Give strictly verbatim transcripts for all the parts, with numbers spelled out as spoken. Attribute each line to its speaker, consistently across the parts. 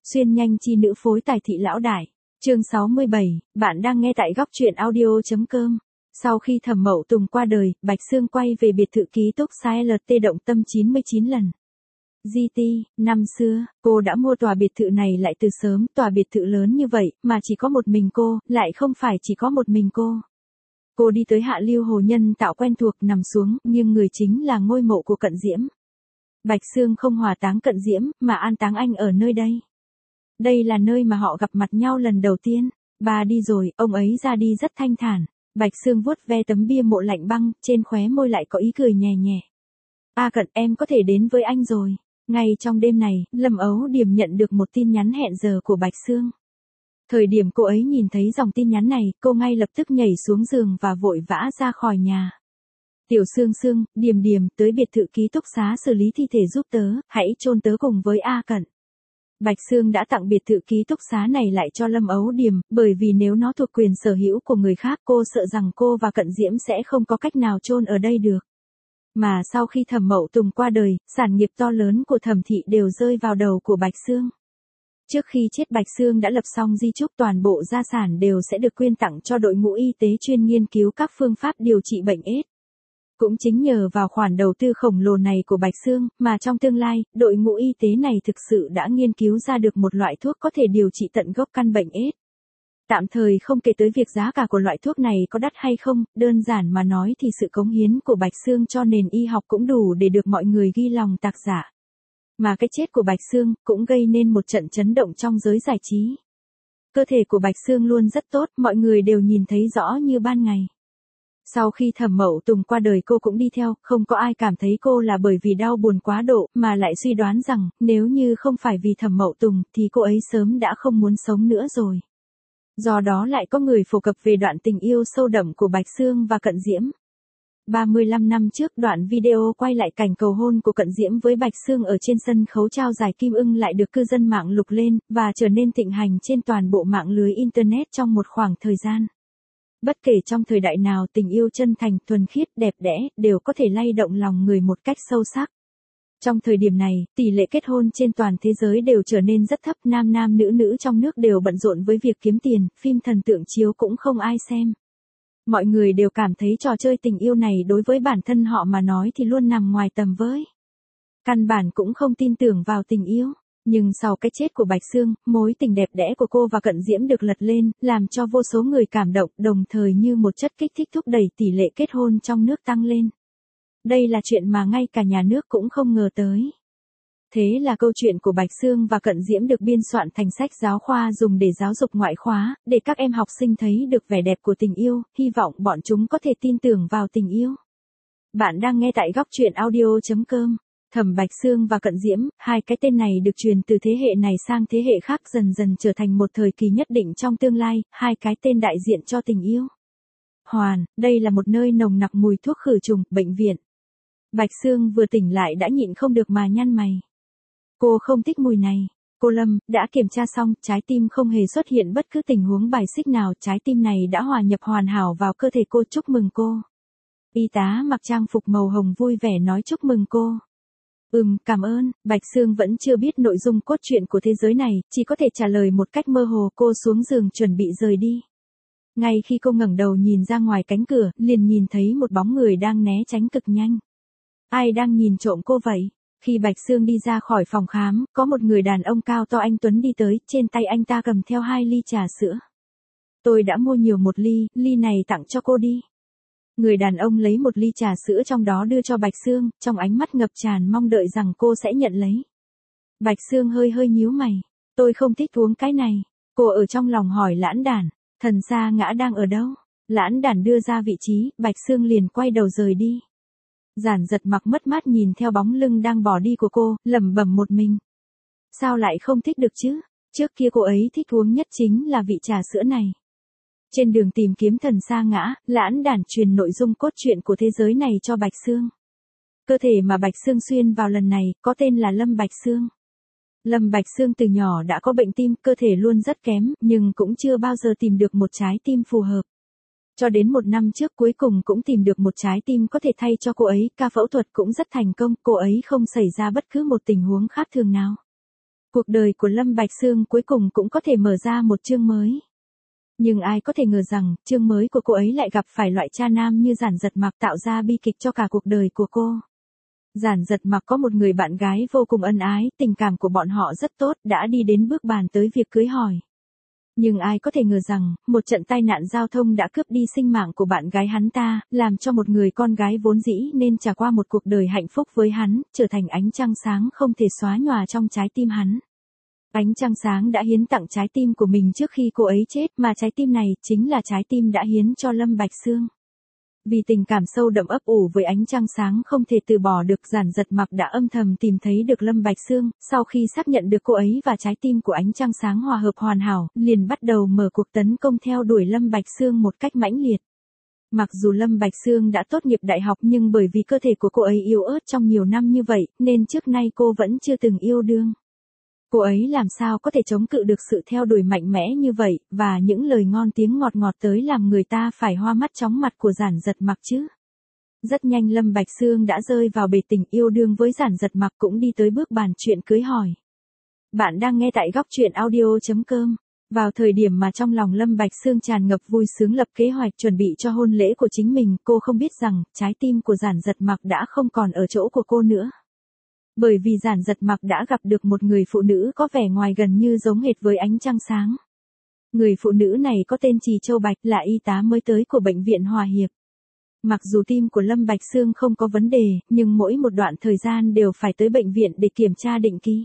Speaker 1: Xuyên nhanh chi nữ phối tài thị lão đại. Chương sáu mươi bảy, bạn đang nghe tại góc truyện audio.com. Sau khi Thẩm Mậu Tùng qua đời, Bạch Sương quay về biệt thự ký túc xá lờ tê Động Tâm chín mươi chín lần. giê tê, năm xưa, cô đã mua tòa biệt thự này lại từ sớm, tòa biệt thự lớn như vậy, mà chỉ có một mình cô, lại không phải chỉ có một mình cô. Cô đi tới Hạ Lưu Hồ Nhân Tạo quen thuộc nằm xuống, nhưng người chính là ngôi mộ của Cận Diễm. Bạch Sương không hỏa táng Cận Diễm, mà an táng anh ở nơi đây. Đây là nơi mà họ gặp mặt nhau lần đầu tiên. Bà đi rồi, ông ấy ra đi rất thanh thản. Bạch Sương vuốt ve tấm bia mộ lạnh băng, trên khóe môi lại có ý cười nhẹ nhẹ. A Cận, em có thể đến với anh rồi. Ngay trong đêm này, Lâm Ấu Điềm nhận được một tin nhắn hẹn giờ của Bạch Sương. Thời điểm cô ấy nhìn thấy dòng tin nhắn này, cô ngay lập tức nhảy xuống giường và vội vã ra khỏi nhà. Tiểu Sương Sương, Điềm Điềm, tới biệt thự ký túc xá xử lý thi thể giúp tớ, hãy chôn tớ cùng với A Cận. Bạch Sương đã tặng biệt thự ký túc xá này lại cho Lâm Ấu Điềm, bởi vì nếu nó thuộc quyền sở hữu của người khác, cô sợ rằng cô và Cận Diễm sẽ không có cách nào chôn ở đây được. Mà sau khi Thẩm Mậu Tùng qua đời, sản nghiệp to lớn của Thẩm thị đều rơi vào đầu của Bạch Sương. Trước khi chết Bạch Sương đã lập xong di chúc, toàn bộ gia sản đều sẽ được quyên tặng cho đội ngũ y tế chuyên nghiên cứu các phương pháp điều trị bệnh AIDS. Cũng chính nhờ vào khoản đầu tư khổng lồ này của Bạch Sương, mà trong tương lai, đội ngũ y tế này thực sự đã nghiên cứu ra được một loại thuốc có thể điều trị tận gốc căn bệnh AIDS. Tạm thời không kể tới việc giá cả của loại thuốc này có đắt hay không, đơn giản mà nói thì sự cống hiến của Bạch Sương cho nền y học cũng đủ để được mọi người ghi lòng tạc dạ. Mà cái chết của Bạch Sương cũng gây nên một trận chấn động trong giới giải trí. Cơ thể của Bạch Sương luôn rất tốt, mọi người đều nhìn thấy rõ như ban ngày. Sau khi Thẩm Mậu Tùng qua đời cô cũng đi theo, không có ai cảm thấy cô là bởi vì đau buồn quá độ, mà lại suy đoán rằng, nếu như không phải vì Thẩm Mậu Tùng, thì cô ấy sớm đã không muốn sống nữa rồi. Do đó lại có người phổ cập về đoạn tình yêu sâu đậm của Bạch Sương và Cận Diễm. ba mươi lăm năm trước, đoạn video quay lại cảnh cầu hôn của Cận Diễm với Bạch Sương ở trên sân khấu trao giải Kim Ưng lại được cư dân mạng lục lên, và trở nên thịnh hành trên toàn bộ mạng lưới Internet trong một khoảng thời gian. Bất kể trong thời đại nào, tình yêu chân thành, thuần khiết, đẹp đẽ, đều có thể lay động lòng người một cách sâu sắc. Trong thời điểm này, tỷ lệ kết hôn trên toàn thế giới đều trở nên rất thấp, nam nam nữ nữ trong nước đều bận rộn với việc kiếm tiền, phim thần tượng chiếu cũng không ai xem. Mọi người đều cảm thấy trò chơi tình yêu này đối với bản thân họ mà nói thì luôn nằm ngoài tầm với. Căn bản cũng không tin tưởng vào tình yêu. Nhưng sau cái chết của Bạch Sương, mối tình đẹp đẽ của cô và Cận Diễm được lật lên, làm cho vô số người cảm động, đồng thời như một chất kích thích thúc đẩy tỷ lệ kết hôn trong nước tăng lên. Đây là chuyện mà ngay cả nhà nước cũng không ngờ tới. Thế là câu chuyện của Bạch Sương và Cận Diễm được biên soạn thành sách giáo khoa dùng để giáo dục ngoại khóa, để các em học sinh thấy được vẻ đẹp của tình yêu, hy vọng bọn chúng có thể tin tưởng vào tình yêu. Bạn đang nghe tại góc truyện audio.com. Thẩm Bạch Sương và Cận Diễm, hai cái tên này được truyền từ thế hệ này sang thế hệ khác, dần dần trở thành một thời kỳ nhất định trong tương lai, hai cái tên đại diện cho tình yêu. Hoàn, đây là một nơi nồng nặc mùi thuốc khử trùng, bệnh viện. Bạch Sương vừa tỉnh lại đã nhịn không được mà nhăn mày. Cô không thích mùi này. Cô Lâm, đã kiểm tra xong, trái tim không hề xuất hiện bất cứ tình huống bài xích nào, trái tim này đã hòa nhập hoàn hảo vào cơ thể cô, chúc mừng cô. Y tá mặc trang phục màu hồng vui vẻ nói chúc mừng cô. Ừm, cảm ơn. Bạch Sương vẫn chưa biết nội dung cốt truyện của thế giới này, chỉ có thể trả lời một cách mơ hồ. Cô xuống giường chuẩn bị rời đi. Ngay khi cô ngẩng đầu nhìn ra ngoài cánh cửa, liền nhìn thấy một bóng người đang né tránh cực nhanh. Ai đang nhìn trộm cô vậy? Khi Bạch Sương đi ra khỏi phòng khám, có một người đàn ông cao to anh tuấn đi tới, trên tay anh ta cầm theo hai ly trà sữa. Tôi đã mua nhiều một ly, ly này tặng cho cô đi. Người đàn ông lấy một ly trà sữa trong đó đưa cho Bạch Sương, trong ánh mắt ngập tràn mong đợi rằng cô sẽ nhận lấy. Bạch Sương hơi hơi nhíu mày. Tôi không thích uống cái này. Cô ở trong lòng hỏi Lãn Đản, Thần Sa Ngã đang ở đâu? Lãn Đản đưa ra vị trí, Bạch Sương liền quay đầu rời đi. Giản Giật Mặc mất mát nhìn theo bóng lưng đang bỏ đi của cô, lẩm bẩm một mình. Sao lại không thích được chứ? Trước kia cô ấy thích uống nhất chính là vị trà sữa này. Trên đường tìm kiếm Thần Sa Ngã, Lãn Đản truyền nội dung cốt truyện của thế giới này cho Bạch Sương. Cơ thể mà Bạch Sương xuyên vào lần này, có tên là Lâm Bạch Sương. Lâm Bạch Sương từ nhỏ đã có bệnh tim, cơ thể luôn rất kém, nhưng cũng chưa bao giờ tìm được một trái tim phù hợp. Cho đến một năm trước cuối cùng cũng tìm được một trái tim có thể thay cho cô ấy, ca phẫu thuật cũng rất thành công, cô ấy không xảy ra bất cứ một tình huống khác thường nào. Cuộc đời của Lâm Bạch Xương cuối cùng cũng có thể mở ra một chương mới. Nhưng ai có thể ngờ rằng, chương mới của cô ấy lại gặp phải loại cha nam như Giản Giật Mặc, tạo ra bi kịch cho cả cuộc đời của cô. Giản Giật Mặc có một người bạn gái vô cùng ân ái, tình cảm của bọn họ rất tốt, đã đi đến bước bàn tới việc cưới hỏi. Nhưng ai có thể ngờ rằng, một trận tai nạn giao thông đã cướp đi sinh mạng của bạn gái hắn ta, làm cho một người con gái vốn dĩ nên trải qua một cuộc đời hạnh phúc với hắn, trở thành ánh trăng sáng không thể xóa nhòa trong trái tim hắn. Ánh trăng sáng đã hiến tặng trái tim của mình trước khi cô ấy chết, mà trái tim này chính là trái tim đã hiến cho Lâm Bạch Xương. Vì tình cảm sâu đậm ấp ủ với ánh trăng sáng không thể từ bỏ được, Giản Giật Mặc đã âm thầm tìm thấy được Lâm Bạch Xương, sau khi xác nhận được cô ấy và trái tim của ánh trăng sáng hòa hợp hoàn hảo, liền bắt đầu mở cuộc tấn công theo đuổi Lâm Bạch Xương một cách mãnh liệt. Mặc dù Lâm Bạch Xương đã tốt nghiệp đại học nhưng bởi vì cơ thể của cô ấy yếu ớt trong nhiều năm như vậy, nên trước nay cô vẫn chưa từng yêu đương. Cô ấy làm sao có thể chống cự được sự theo đuổi mạnh mẽ như vậy, và những lời ngon tiếng ngọt ngọt tới làm người ta phải hoa mắt chóng mặt của Giản Giật Mặc chứ. Rất nhanh Lâm Bạch Xương đã rơi vào bể tình yêu đương với Giản Giật Mặc, cũng đi tới bước bàn chuyện cưới hỏi. Bạn đang nghe tại góc truyện audio chấm com. Vào thời điểm mà trong lòng Lâm Bạch Xương tràn ngập vui sướng lập kế hoạch chuẩn bị cho hôn lễ của chính mình, cô không biết rằng, trái tim của Giản Giật Mặc đã không còn ở chỗ của cô nữa. Bởi vì Giản Giật Mặc đã gặp được một người phụ nữ có vẻ ngoài gần như giống hệt với ánh trăng sáng. Người phụ nữ này có tên Trì Châu Bạch, là y tá mới tới của bệnh viện Hòa Hiệp. Mặc dù tim của Lâm Bạch Xương không có vấn đề, nhưng mỗi một đoạn thời gian đều phải tới bệnh viện để kiểm tra định kỳ.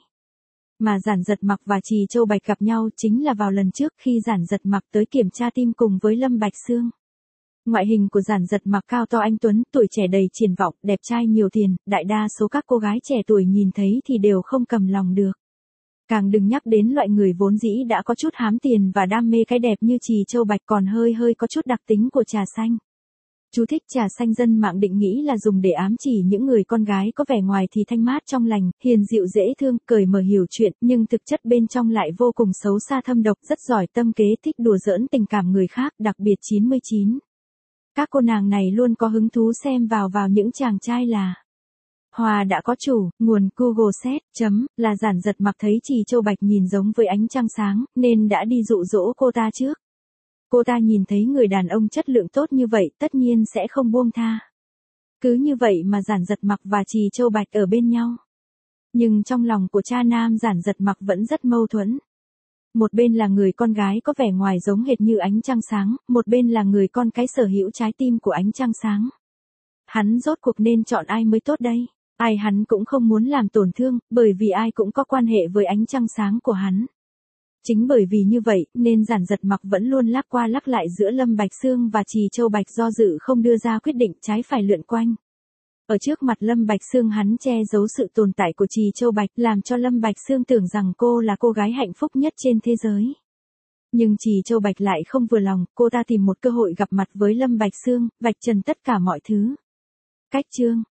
Speaker 1: Mà Giản Giật Mặc và Trì Châu Bạch gặp nhau chính là vào lần trước khi Giản Giật Mặc tới kiểm tra tim cùng với Lâm Bạch Xương. Ngoại hình của Giản Giật Mặc cao to anh tuấn, tuổi trẻ đầy triển vọng, đẹp trai nhiều tiền, đại đa số các cô gái trẻ tuổi nhìn thấy thì đều không cầm lòng được. Càng đừng nhắc đến loại người vốn dĩ đã có chút hám tiền và đam mê cái đẹp như Trì Châu Bạch, còn hơi hơi có chút đặc tính của trà xanh. Chú thích: trà xanh dân mạng định nghĩ là dùng để ám chỉ những người con gái có vẻ ngoài thì thanh mát trong lành, hiền dịu dễ thương, cởi mở hiểu chuyện, nhưng thực chất bên trong lại vô cùng xấu xa thâm độc, rất giỏi tâm kế, thích đùa giỡn tình cảm người khác, đặc biệt chín mươi chín. Các cô nàng này luôn có hứng thú xem vào vào những chàng trai là Hoa đã có chủ, nguồn Google Search, chấm, là Giản Giật Mặc thấy Trì Châu Bạch nhìn giống với ánh trăng sáng, nên đã đi dụ dỗ cô ta trước. Cô ta nhìn thấy người đàn ông chất lượng tốt như vậy, tất nhiên sẽ không buông tha. Cứ như vậy mà Giản Giật Mặc và Trì Châu Bạch ở bên nhau. Nhưng trong lòng của cha nam Giản Giật Mặc vẫn rất mâu thuẫn. Một bên là người con gái có vẻ ngoài giống hệt như ánh trăng sáng, một bên là người con cái sở hữu trái tim của ánh trăng sáng. Hắn rốt cuộc nên chọn ai mới tốt đây? Ai hắn cũng không muốn làm tổn thương, bởi vì ai cũng có quan hệ với ánh trăng sáng của hắn. Chính bởi vì như vậy, nên Giản Giật Mặc vẫn luôn lắc qua lắc lại giữa Lâm Bạch Xương và Trì Châu Bạch, do dự không đưa ra quyết định, trái phải lượn quanh. Ở trước mặt Lâm Bạch Xương hắn che giấu sự tồn tại của Trì Châu Bạch, làm cho Lâm Bạch Xương tưởng rằng cô là cô gái hạnh phúc nhất trên thế giới. Nhưng Trì Châu Bạch lại không vừa lòng, cô ta tìm một cơ hội gặp mặt với Lâm Bạch Xương, vạch trần tất cả mọi thứ. Cách chương